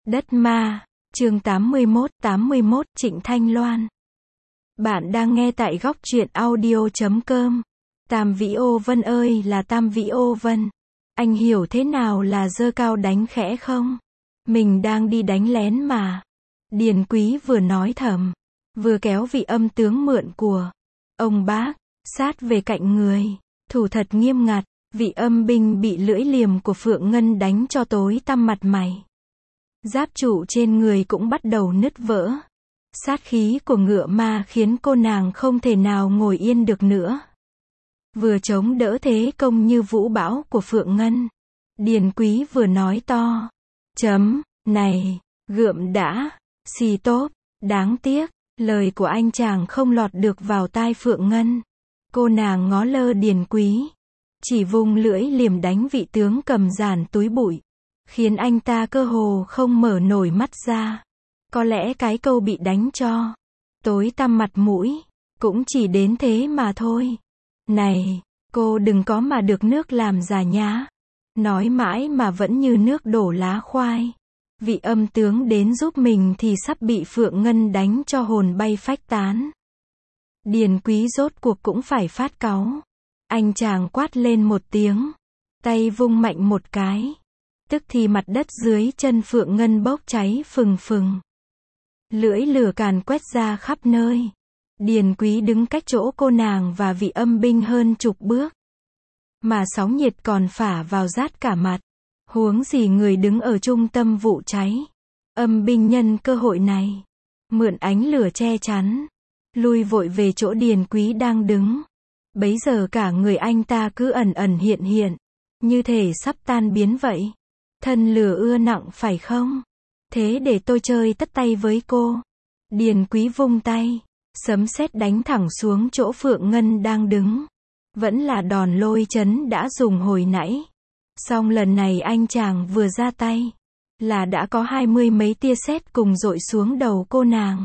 Đất ma, chương 81, Trịnh Thanh Loan. Bạn đang nghe tại góc truyện audio.com. Tam Vĩ Ô Vân ơi là Tam Vĩ Ô Vân. Anh hiểu thế nào là giơ cao đánh khẽ không? Mình đang đi đánh lén mà. Điền Quý vừa nói thầm, vừa kéo vị âm tướng mượn của ông bác, sát về cạnh người. Thủ thật nghiêm ngặt, vị âm binh bị lưỡi liềm của Phượng Ngân đánh cho tối tăm mặt mày. Giáp trụ trên người cũng bắt đầu nứt vỡ. Sát khí của ngựa ma khiến cô nàng không thể nào ngồi yên được nữa. Vừa chống đỡ thế công như vũ bão của Phượng Ngân, Điền Quý vừa nói to. Này, gượm đã, xì tốt, đáng tiếc, lời của anh chàng không lọt được vào tai Phượng Ngân. Cô nàng ngó lơ Điền Quý, chỉ vung lưỡi liềm đánh vị tướng cầm giản túi bụi, khiến anh ta cơ hồ không mở nổi mắt ra. Có lẽ cái câu bị đánh cho tối tăm mặt mũi cũng chỉ đến thế mà thôi. Này, cô đừng có mà được nước làm giả nhá. Nói mãi mà vẫn như nước đổ lá khoai. Vị âm tướng đến giúp mình thì sắp bị Phượng Ngân đánh cho hồn bay phách tán. Điền Quý rốt cuộc cũng phải phát cáu. Anh chàng quát lên một tiếng, tay vung mạnh một cái. Tức thì mặt đất dưới chân Phượng Ngân bốc cháy phừng phừng. Lưỡi lửa càn quét ra khắp nơi. Điền Quý đứng cách chỗ cô nàng và vị âm binh hơn chục bước. Mà sóng nhiệt còn phả vào rát cả mặt. Huống gì người đứng ở trung tâm vụ cháy. Âm binh nhân cơ hội này, mượn ánh lửa che chắn, lui vội về chỗ Điền Quý đang đứng. Bấy giờ cả người anh ta cứ ẩn ẩn hiện hiện, như thể sắp tan biến vậy. Thân lửa ưa nặng phải không? Thế để tôi chơi tất tay với cô. Điền Quý vung tay, sấm sét đánh thẳng xuống chỗ Phượng Ngân đang đứng. Vẫn là đòn lôi chấn đã dùng hồi nãy. Song lần này anh chàng vừa ra tay, là đã có 20 mấy tia sét cùng dội xuống đầu cô nàng.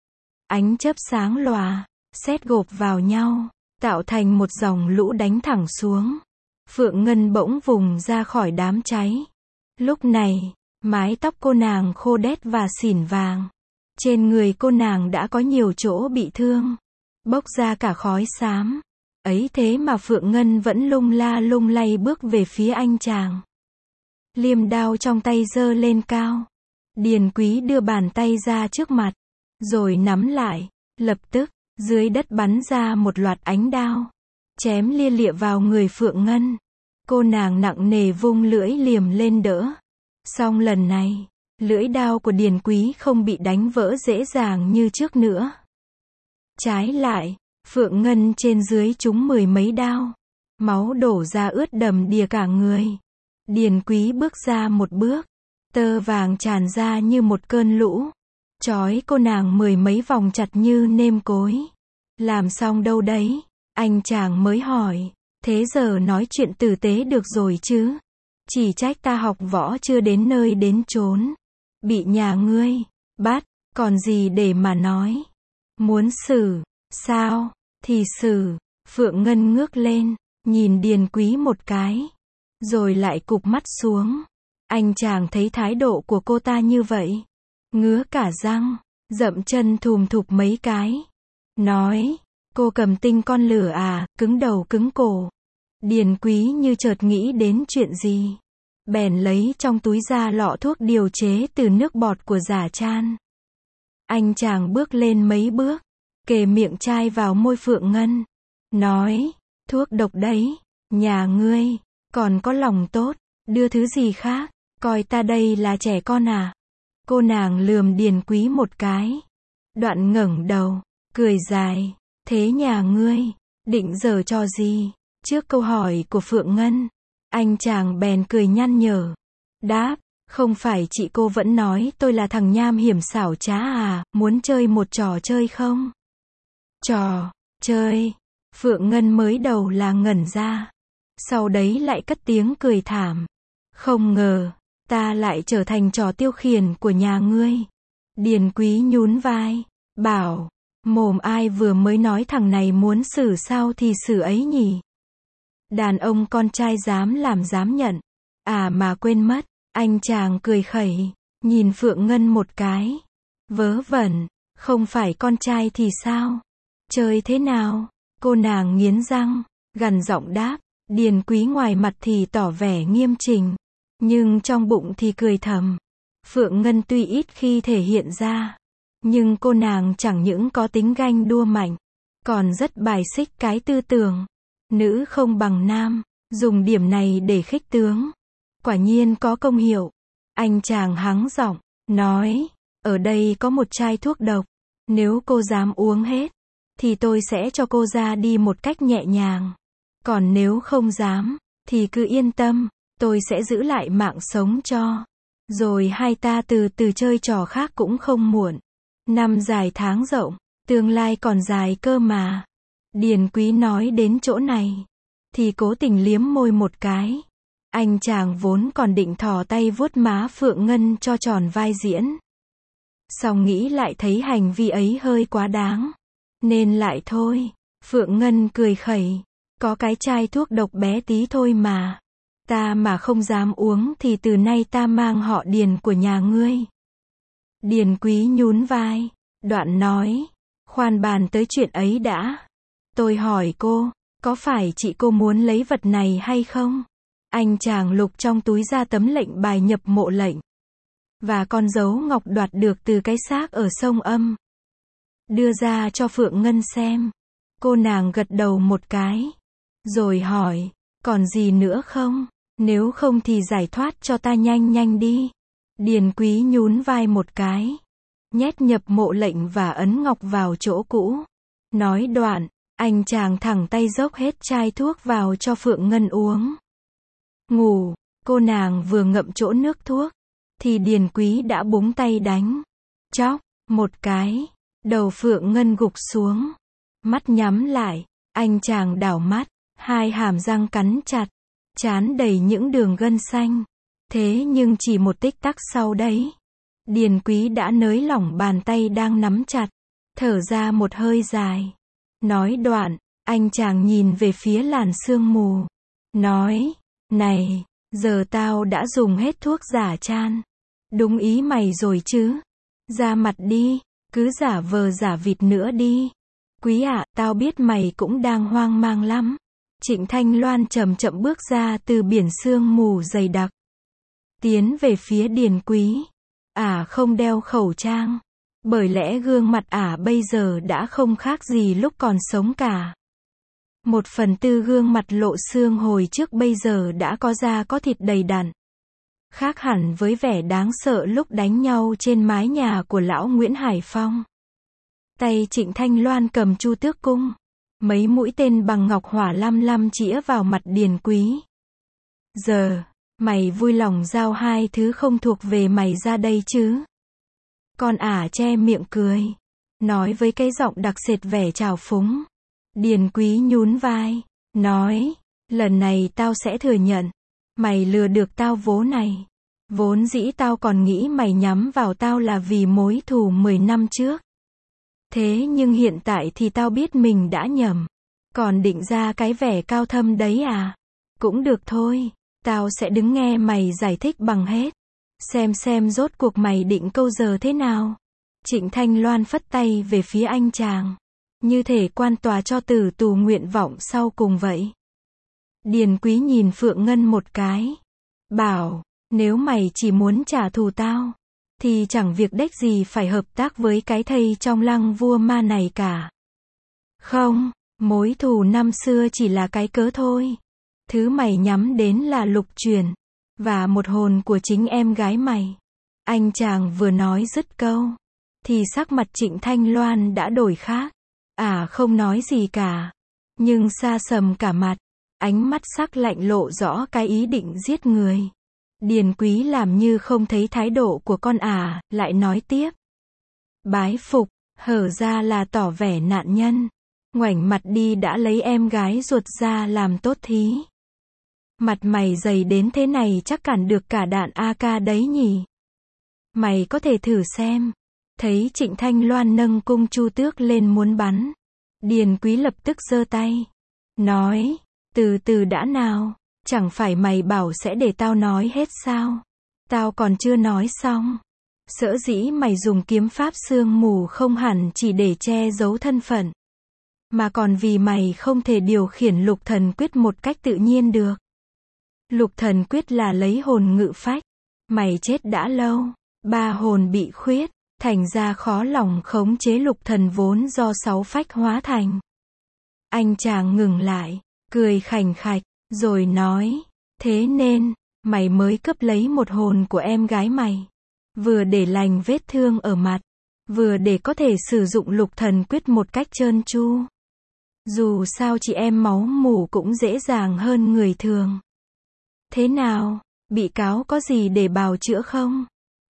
Ánh chớp sáng lòa, sét gộp vào nhau, tạo thành một dòng lũ đánh thẳng xuống. Phượng Ngân bỗng vùng ra khỏi đám cháy. Lúc này, mái tóc cô nàng khô đét và xỉn vàng. Trên người cô nàng đã có nhiều chỗ bị thương, bốc ra cả khói xám. Ấy thế mà Phượng Ngân vẫn lung la lung lay bước về phía anh chàng. Liềm đao trong tay giơ lên cao. Điền Quý đưa bàn tay ra trước mặt, rồi nắm lại. Lập tức, dưới đất bắn ra một loạt ánh đao, chém lia lịa vào người Phượng Ngân. Cô nàng nặng nề vung lưỡi liềm lên đỡ. Song lần này, lưỡi đao của Điền Quý không bị đánh vỡ dễ dàng như trước nữa. Trái lại, Phượng Ngân trên dưới trúng 10 mấy đao. Máu đổ ra ướt đầm đìa cả người. Điền Quý bước ra một bước, tơ vàng tràn ra như một cơn lũ, trói cô nàng 10 mấy vòng chặt như nêm cối. Làm xong đâu đấy? Anh chàng mới hỏi. Thế giờ nói chuyện tử tế được rồi chứ? Chỉ trách ta học võ chưa đến nơi đến chốn, bị nhà ngươi bắt, còn gì để mà nói. Muốn xử, sao, thì xử. Phượng Ngân ngước lên, nhìn Điền Quý một cái, rồi lại cụp mắt xuống. Anh chàng thấy thái độ của cô ta như vậy, ngứa cả răng, dậm chân thùm thụp mấy cái. Nói, cô cầm tinh con lửa à, cứng đầu cứng cổ. Điền Quý như chợt nghĩ đến chuyện gì, bèn lấy trong túi ra lọ thuốc điều chế từ nước bọt của Giả Chan. Anh chàng bước lên mấy bước, kề miệng chai vào môi Phượng Ngân, nói, thuốc độc đấy, nhà ngươi còn có lòng tốt, đưa thứ gì khác, coi ta đây là trẻ con à? Cô nàng lườm Điền Quý một cái, đoạn ngẩng đầu, cười dài. Thế nhà ngươi định giở trò gì? Trước câu hỏi của Phượng Ngân, anh chàng bèn cười nhăn nhở, đáp, không phải chị cô vẫn nói tôi là thằng nham hiểm xảo trá à, muốn chơi một trò chơi không? Trò chơi? Phượng Ngân mới đầu là ngẩn ra, sau đấy lại cất tiếng cười thảm. Không ngờ, ta lại trở thành trò tiêu khiển của nhà ngươi. Điền Quý nhún vai, bảo, mồm ai vừa mới nói thằng này muốn xử sao thì xử ấy nhỉ? Đàn ông con trai dám làm dám nhận. À mà quên mất, anh chàng cười khẩy, nhìn Phượng Ngân một cái. Vớ vẩn, không phải con trai thì sao? Chơi thế nào? Cô nàng nghiến răng, gằn giọng đáp. Điền Quý ngoài mặt thì tỏ vẻ nghiêm chỉnh, nhưng trong bụng thì cười thầm. Phượng Ngân tuy ít khi thể hiện ra, nhưng cô nàng chẳng những có tính ganh đua mạnh, còn rất bài xích cái tư tưởng nữ không bằng nam, dùng điểm này để khích tướng. Quả nhiên có công hiệu. Anh chàng hắng giọng, nói, ở đây có một chai thuốc độc, nếu cô dám uống hết, thì tôi sẽ cho cô ra đi một cách nhẹ nhàng. Còn nếu không dám, thì cứ yên tâm, tôi sẽ giữ lại mạng sống cho. Rồi hai ta từ từ chơi trò khác cũng không muộn. Năm dài tháng rộng, tương lai còn dài cơ mà. Điền Quý nói đến chỗ này, thì cố tình liếm môi một cái. Anh chàng vốn còn định thò tay vuốt má Phượng Ngân cho tròn vai diễn. Xong nghĩ lại thấy hành vi ấy hơi quá đáng, nên lại thôi. Phượng Ngân cười khẩy, có cái chai thuốc độc bé tí thôi mà. Ta mà không dám uống thì từ nay ta mang họ Điền của nhà ngươi. Điền Quý nhún vai, đoạn nói, khoan bàn tới chuyện ấy đã. Tôi hỏi cô, có phải chị cô muốn lấy vật này hay không? Anh chàng lục trong túi ra tấm lệnh bài nhập mộ lệnh, và con dấu ngọc đoạt được từ cái xác ở sông Âm. Đưa ra cho Phượng Ngân xem. Cô nàng gật đầu một cái, rồi hỏi, còn gì nữa không? Nếu không thì giải thoát cho ta nhanh nhanh đi. Điền Quý nhún vai một cái, nhét nhập mộ lệnh và ấn ngọc vào chỗ cũ. Nói đoạn, anh chàng thẳng tay dốc hết chai thuốc vào cho Phượng Ngân uống. Ngủ, cô nàng vừa ngậm chỗ nước thuốc, thì Điền Quý đã búng tay đánh. Chóc, một cái, đầu Phượng Ngân gục xuống. Mắt nhắm lại, anh chàng đảo mắt, hai hàm răng cắn chặt, trán đầy những đường gân xanh. Thế nhưng chỉ một tích tắc sau đấy, Điền Quý đã nới lỏng bàn tay đang nắm chặt, thở ra một hơi dài. Nói đoạn, anh chàng nhìn về phía làn sương mù, nói, này, giờ tao đã dùng hết thuốc giả chan. Đúng ý mày rồi chứ? Ra mặt đi, cứ giả vờ giả vịt nữa đi. Quý ạ, tao biết mày cũng đang hoang mang lắm. Trịnh Thanh Loan chậm chậm bước ra từ biển sương mù dày đặc, tiến về phía Điền Quý. Ả không đeo khẩu trang, bởi lẽ gương mặt Ả bây giờ đã không khác gì lúc còn sống cả. 1/4 gương mặt lộ xương hồi trước bây giờ đã có da có thịt đầy đặn, khác hẳn với vẻ đáng sợ lúc đánh nhau trên mái nhà của lão Nguyễn Hải Phong. Tay Trịnh Thanh Loan cầm chu tước cung, mấy mũi tên bằng ngọc hỏa lam lam chĩa vào mặt Điền Quý. Giờ, mày vui lòng giao hai thứ không thuộc về mày ra đây chứ? Con Ả che miệng cười, nói với cái giọng đặc sệt vẻ trào phúng. Điền Quý nhún vai, nói, lần này tao sẽ thừa nhận, mày lừa được tao vố này. Vốn dĩ tao còn nghĩ mày nhắm vào tao là vì mối thù 10 năm trước. Thế nhưng hiện tại thì tao biết mình đã nhầm. Còn định ra cái vẻ cao thâm đấy à? Cũng được thôi, tao sẽ đứng nghe mày giải thích bằng hết. Xem rốt cuộc mày định câu giờ thế nào. Trịnh Thanh Loan phất tay về phía anh chàng, như thể quan tòa cho tử tù nguyện vọng sau cùng vậy. Điền Quý nhìn Phượng Ngân một cái, bảo, nếu mày chỉ muốn trả thù tao, thì chẳng việc đếch gì phải hợp tác với cái thây trong lăng vua ma này cả. Không, mối thù năm xưa chỉ là cái cớ thôi. Thứ mày nhắm đến là Lục Truyền, và một hồn của chính em gái mày. Anh chàng vừa nói dứt câu, thì sắc mặt Trịnh Thanh Loan đã đổi khác. Không nói gì cả, nhưng sa sầm cả mặt, ánh mắt sắc lạnh lộ rõ cái ý định giết người. Điền Quý làm như không thấy thái độ của con lại nói tiếp. Bái phục, hở ra là tỏ vẻ nạn nhân. Ngoảnh mặt đi đã lấy em gái ruột ra làm tốt thí. Mặt mày dày đến thế này chắc cản được cả đạn AK đấy nhỉ. Mày có thể thử xem. Thấy Trịnh Thanh Loan nâng cung chu tước lên muốn bắn, Điền Quý lập tức giơ tay, nói, từ từ đã nào, chẳng phải mày bảo sẽ để tao nói hết sao? Tao còn chưa nói xong. Sở dĩ mày dùng kiếm pháp sương mù không hẳn chỉ để che giấu thân phận, mà còn vì mày không thể điều khiển lục thần quyết một cách tự nhiên được. Lục thần quyết là lấy hồn ngự phách. Mày chết đã lâu, ba hồn bị khuyết, thành ra khó lòng khống chế lục thần vốn do sáu phách hóa thành. Anh chàng ngừng lại, cười khành khạch, rồi nói, thế nên, mày mới cướp lấy một hồn của em gái mày. Vừa để lành vết thương ở mặt, vừa để có thể sử dụng lục thần quyết một cách trơn tru. Dù sao chị em máu mủ cũng dễ dàng hơn người thường. Thế nào, bị cáo có gì để bào chữa không?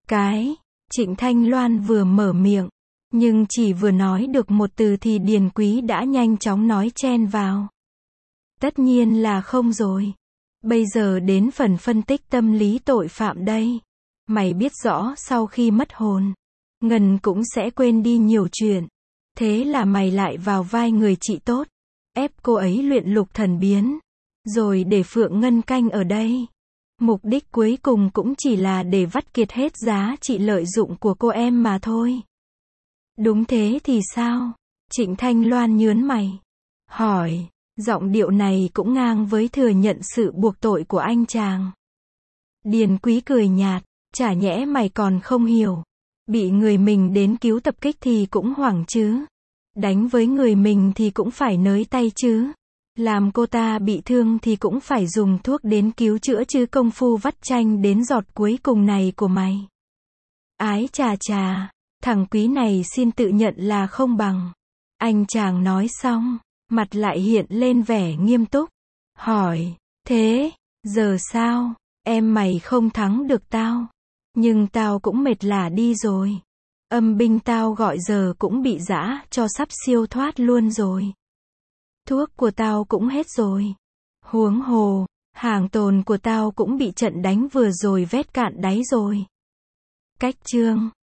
Trịnh Thanh Loan vừa mở miệng, nhưng chỉ vừa nói được một từ thì Điền Quý đã nhanh chóng nói chen vào. Tất nhiên là không rồi. Bây giờ đến phần phân tích tâm lý tội phạm đây. Mày biết rõ sau khi mất hồn, Ngân cũng sẽ quên đi nhiều chuyện. Thế là mày lại vào vai người chị tốt, ép cô ấy luyện lục thần biến, rồi để Phượng Ngân canh ở đây. Mục đích cuối cùng cũng chỉ là để vắt kiệt hết giá trị lợi dụng của cô em mà thôi. Đúng thế thì sao? Trịnh Thanh Loan nhớn mày, hỏi, giọng điệu này cũng ngang với thừa nhận sự buộc tội của anh chàng. Điền Quý cười nhạt, chả nhẽ mày còn không hiểu. Bị người mình đến cứu tập kích thì cũng hoảng chứ. Đánh với người mình thì cũng phải nới tay chứ. Làm cô ta bị thương thì cũng phải dùng thuốc đến cứu chữa chứ công phu vắt chanh đến giọt cuối cùng này của mày. Ái chà chà, thằng Quý này xin tự nhận là không bằng. Anh chàng nói xong, mặt lại hiện lên vẻ nghiêm túc. Hỏi, thế, giờ sao? Em mày không thắng được tao. Nhưng tao cũng mệt lả đi rồi. Âm binh tao gọi giờ cũng bị giã cho sắp siêu thoát luôn rồi. Thuốc của tao cũng hết rồi. Huống hồ, hàng tồn của tao cũng bị trận đánh vừa rồi vét cạn đáy rồi. Cách chương